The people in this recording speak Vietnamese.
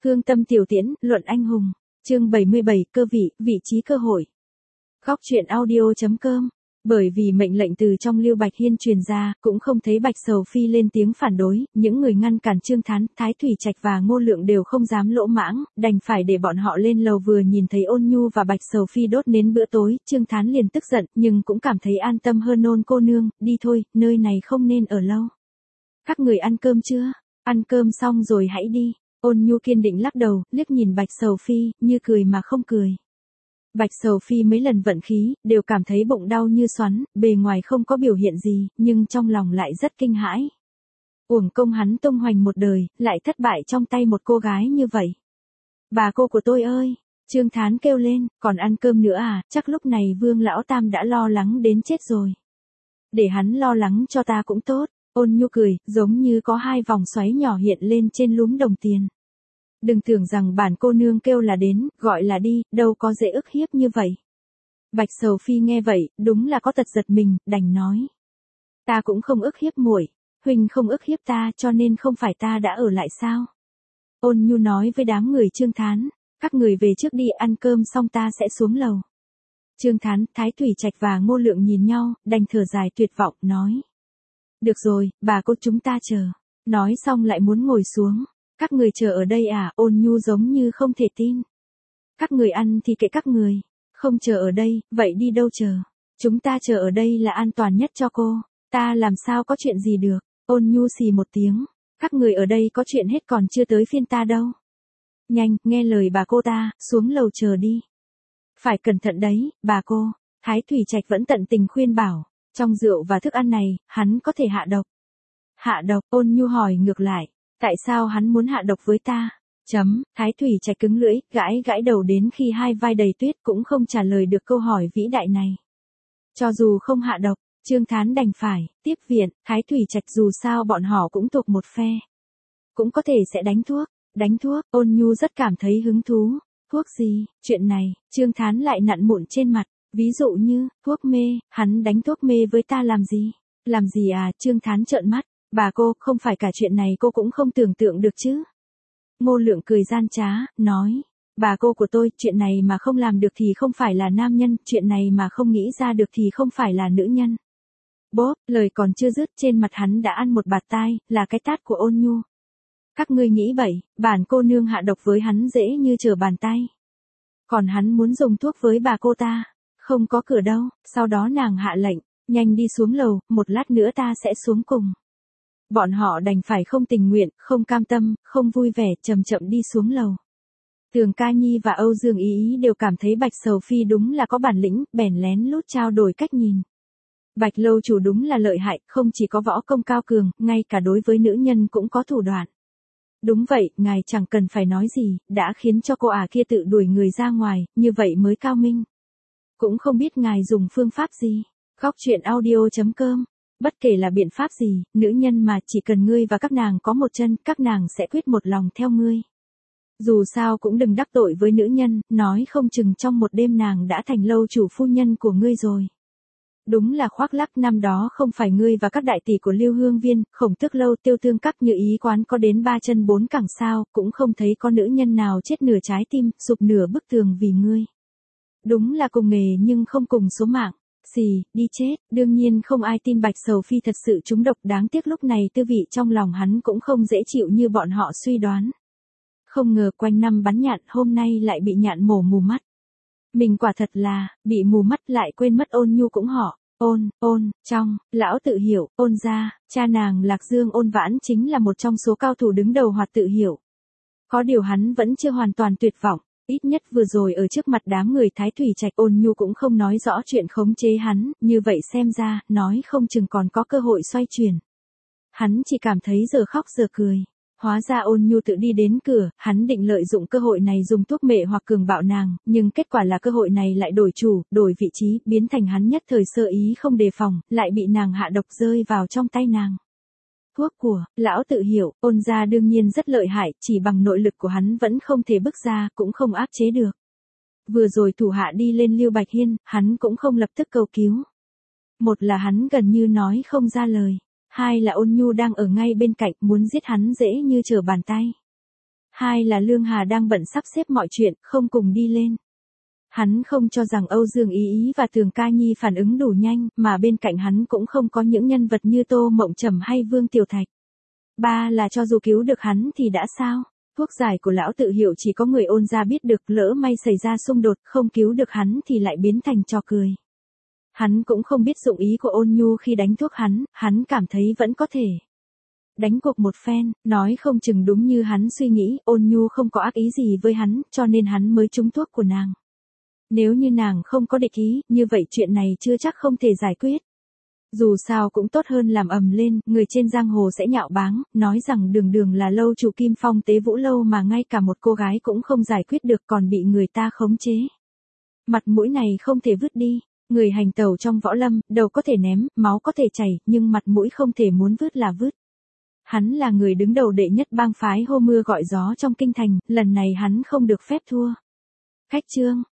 Hương tâm tiểu tiễn, luận anh hùng. Chương 77, cơ vị, vị trí cơ hội. Góc truyện audio.com. Bởi vì mệnh lệnh từ trong Lưu Bạch Hiên truyền ra, cũng không thấy Bạch Sầu Phi lên tiếng phản đối, những người ngăn cản Trương Thán, Thái Thủy Trạch và Ngô Lượng đều không dám lỗ mãng, đành phải để bọn họ lên lầu. Vừa nhìn thấy Ôn Nhu và Bạch Sầu Phi đốt nến bữa tối, Trương Thán liền tức giận, nhưng cũng cảm thấy an tâm hơn. Ôn cô nương, đi thôi, nơi này không nên ở lâu. Các người ăn cơm chưa? Ăn cơm xong rồi hãy đi. Ôn Nhu kiên định lắc đầu, liếc nhìn Bạch Sầu Phi, như cười mà không cười. Bạch Sầu Phi mấy lần vận khí, đều cảm thấy bụng đau như xoắn, bề ngoài không có biểu hiện gì, nhưng trong lòng lại rất kinh hãi. Uổng công hắn tung hoành một đời, lại thất bại trong tay một cô gái như vậy. Bà cô của tôi ơi! Trương Thán kêu lên, còn ăn cơm nữa à, chắc lúc này Vương Lão Tam đã lo lắng đến chết rồi. Để hắn lo lắng cho ta cũng tốt. Ôn Nhu cười, giống như có hai vòng xoáy nhỏ hiện lên trên lúm đồng tiền. Đừng tưởng rằng bản cô nương kêu là đến, gọi là đi, đâu có dễ ức hiếp như vậy. Bạch Sầu Phi nghe vậy, đúng là có tật giật mình, đành nói. Ta cũng không ức hiếp muội, huynh không ức hiếp ta cho nên không phải ta đã ở lại sao? Ôn Nhu nói với đám người Trương Thán, các người về trước đi, ăn cơm xong ta sẽ xuống lầu. Trương Thán, Thái Thủy Trạch và Ngô Lượng nhìn nhau, đành thở dài tuyệt vọng, nói. Được rồi, bà cô chúng ta chờ. Nói xong lại muốn ngồi xuống. Các người chờ ở đây à? Ôn Nhu giống như không thể tin. Các người ăn thì kệ các người. Không chờ ở đây, vậy đi đâu chờ? Chúng ta chờ ở đây là an toàn nhất cho cô. Ta làm sao có chuyện gì được? Ôn Nhu xì một tiếng. Các người ở đây có chuyện hết còn chưa tới phiên ta đâu. Nhanh, nghe lời bà cô ta, xuống lầu chờ đi. Phải cẩn thận đấy, bà cô. Thái Thủy Trạch vẫn tận tình khuyên bảo. Trong rượu và thức ăn này, hắn có thể hạ độc. Hạ độc? Ôn Nhu hỏi ngược lại. Tại sao hắn muốn hạ độc với ta? Thái Thủy Trạch cứng lưỡi, gãi đầu đến khi hai vai đầy tuyết cũng không trả lời được câu hỏi vĩ đại này. Cho dù không hạ độc, Trương Thán đành phải tiếp viện. Thái Thủy Trạch dù sao bọn họ cũng thuộc một phe. Cũng có thể sẽ đánh thuốc. Đánh thuốc? Ôn Nhu rất cảm thấy hứng thú. Thuốc gì? Chuyện này, Trương Thán lại nặn mụn trên mặt. Ví dụ như, thuốc mê, hắn đánh thuốc mê với ta làm gì? Làm gì à? Trương Thán trợn mắt. Bà cô, không phải cả chuyện này cô cũng không tưởng tượng được chứ? Ngô Lượng cười gian trá, nói. Bà cô của tôi, chuyện này mà không làm được thì không phải là nam nhân, chuyện này mà không nghĩ ra được thì không phải là nữ nhân. Bốp, lời còn chưa dứt, trên mặt hắn đã ăn một bạt tai, là cái tát của Ôn Nhu. Các ngươi nghĩ vậy, bản cô nương hạ độc với hắn dễ như trở bàn tay. Còn hắn muốn dùng thuốc với bà cô ta. Không có cửa đâu. Sau đó nàng hạ lệnh, nhanh đi xuống lầu, một lát nữa ta sẽ xuống cùng. Bọn họ đành phải không tình nguyện, không cam tâm, không vui vẻ, chậm chậm đi xuống lầu. Tường Ca Nhi và Âu Dương Ý Ý đều cảm thấy Bạch Sầu Phi đúng là có bản lĩnh, bèn lén lút trao đổi cách nhìn. Bạch lâu chủ đúng là lợi hại, không chỉ có võ công cao cường, ngay cả đối với nữ nhân cũng có thủ đoạn. Đúng vậy, ngài chẳng cần phải nói gì, đã khiến cho cô ả kia tự đuổi người ra ngoài, như vậy mới cao minh. Cũng không biết ngài dùng phương pháp gì. Góc truyện audio.com. Bất kể là biện pháp gì, nữ nhân mà chỉ cần ngươi và các nàng có một chân, các nàng sẽ quyết một lòng theo ngươi. Dù sao cũng đừng đắc tội với nữ nhân, nói không chừng trong một đêm nàng đã thành lâu chủ phu nhân của ngươi rồi. Đúng là khoác lác, năm đó không phải ngươi và các đại tỷ của Lưu Hương Viên, Khổng Tước Lâu, Tiêu Tương Các như ý quán có đến 3 chân 4 cẳng sao, cũng không thấy có nữ nhân nào chết nửa trái tim, sụp nửa bức tường vì ngươi. Đúng là cùng nghề nhưng không cùng số mạng. Xì, đi chết, đương nhiên không ai tin Bạch Sầu Phi thật sự trúng độc, đáng tiếc lúc này tư vị trong lòng hắn cũng không dễ chịu như bọn họ suy đoán. Không ngờ quanh năm bắn nhạn, hôm nay lại bị nhạn mổ mù mắt. Mình quả thật là, bị mù mắt lại quên mất Ôn Nhu cũng họ. Trong, lão tự hiểu, Ôn gia, cha nàng Lạc Dương Ôn Vãn chính là một trong số cao thủ đứng đầu Hoạt tự hiểu. Có điều hắn vẫn chưa hoàn toàn tuyệt vọng. Ít nhất vừa rồi ở trước mặt đám người Thái Thủy Trạch, Ôn Nhu cũng không nói rõ chuyện khống chế hắn, như vậy xem ra, nói không chừng còn có cơ hội xoay chuyển. Hắn chỉ cảm thấy giờ khóc giờ cười. Hóa ra Ôn Nhu tự đi đến cửa, hắn định lợi dụng cơ hội này dùng thuốc mệ hoặc cường bạo nàng, nhưng kết quả là cơ hội này lại đổi chủ, đổi vị trí, biến thành hắn nhất thời sơ ý không đề phòng, lại bị nàng hạ độc rơi vào trong tay nàng. Thuốc của, lão tự hiểu, Ôn gia đương nhiên rất lợi hại, chỉ bằng nội lực của hắn vẫn không thể bức ra, cũng không áp chế được. Vừa rồi thủ hạ đi lên Lưu Bạch Hiên, hắn cũng không lập tức cầu cứu. Một là hắn gần như nói không ra lời, hai là Ôn Nhu đang ở ngay bên cạnh, muốn giết hắn dễ như trở bàn tay. Hai là Lương Hà đang bận sắp xếp mọi chuyện, không cùng đi lên. Hắn không cho rằng Âu Dương Ý Ý và Thường Ca Nhi phản ứng đủ nhanh, mà bên cạnh hắn cũng không có những nhân vật như Tô Mộng Trầm hay Vương Tiểu Thạch. Ba là cho dù cứu được hắn thì đã sao? Thuốc giải của lão tự hiệu chỉ có người Ôn gia biết được, lỡ may xảy ra xung đột, không cứu được hắn thì lại biến thành trò cười. Hắn cũng không biết dụng ý của Ôn Nhu khi đánh thuốc hắn cảm thấy vẫn có thể đánh cuộc một phen, nói không chừng đúng như hắn suy nghĩ, Ôn Nhu không có ác ý gì với hắn, cho nên hắn mới trúng thuốc của nàng. Nếu như nàng không có địch ý, như vậy chuyện này chưa chắc không thể giải quyết. Dù sao cũng tốt hơn làm ầm lên, người trên giang hồ sẽ nhạo báng, nói rằng Đường Đường là lâu chủ Kim Phong Tế Vũ lâu mà ngay cả một cô gái cũng không giải quyết được, còn bị người ta khống chế. Mặt mũi này không thể vứt đi, người hành tẩu trong võ lâm, đầu có thể ném, máu có thể chảy, nhưng mặt mũi không thể muốn vứt là vứt. Hắn là người đứng đầu đệ nhất bang phái hô mưa gọi gió trong kinh thành, lần này hắn không được phép thua. Khách trương,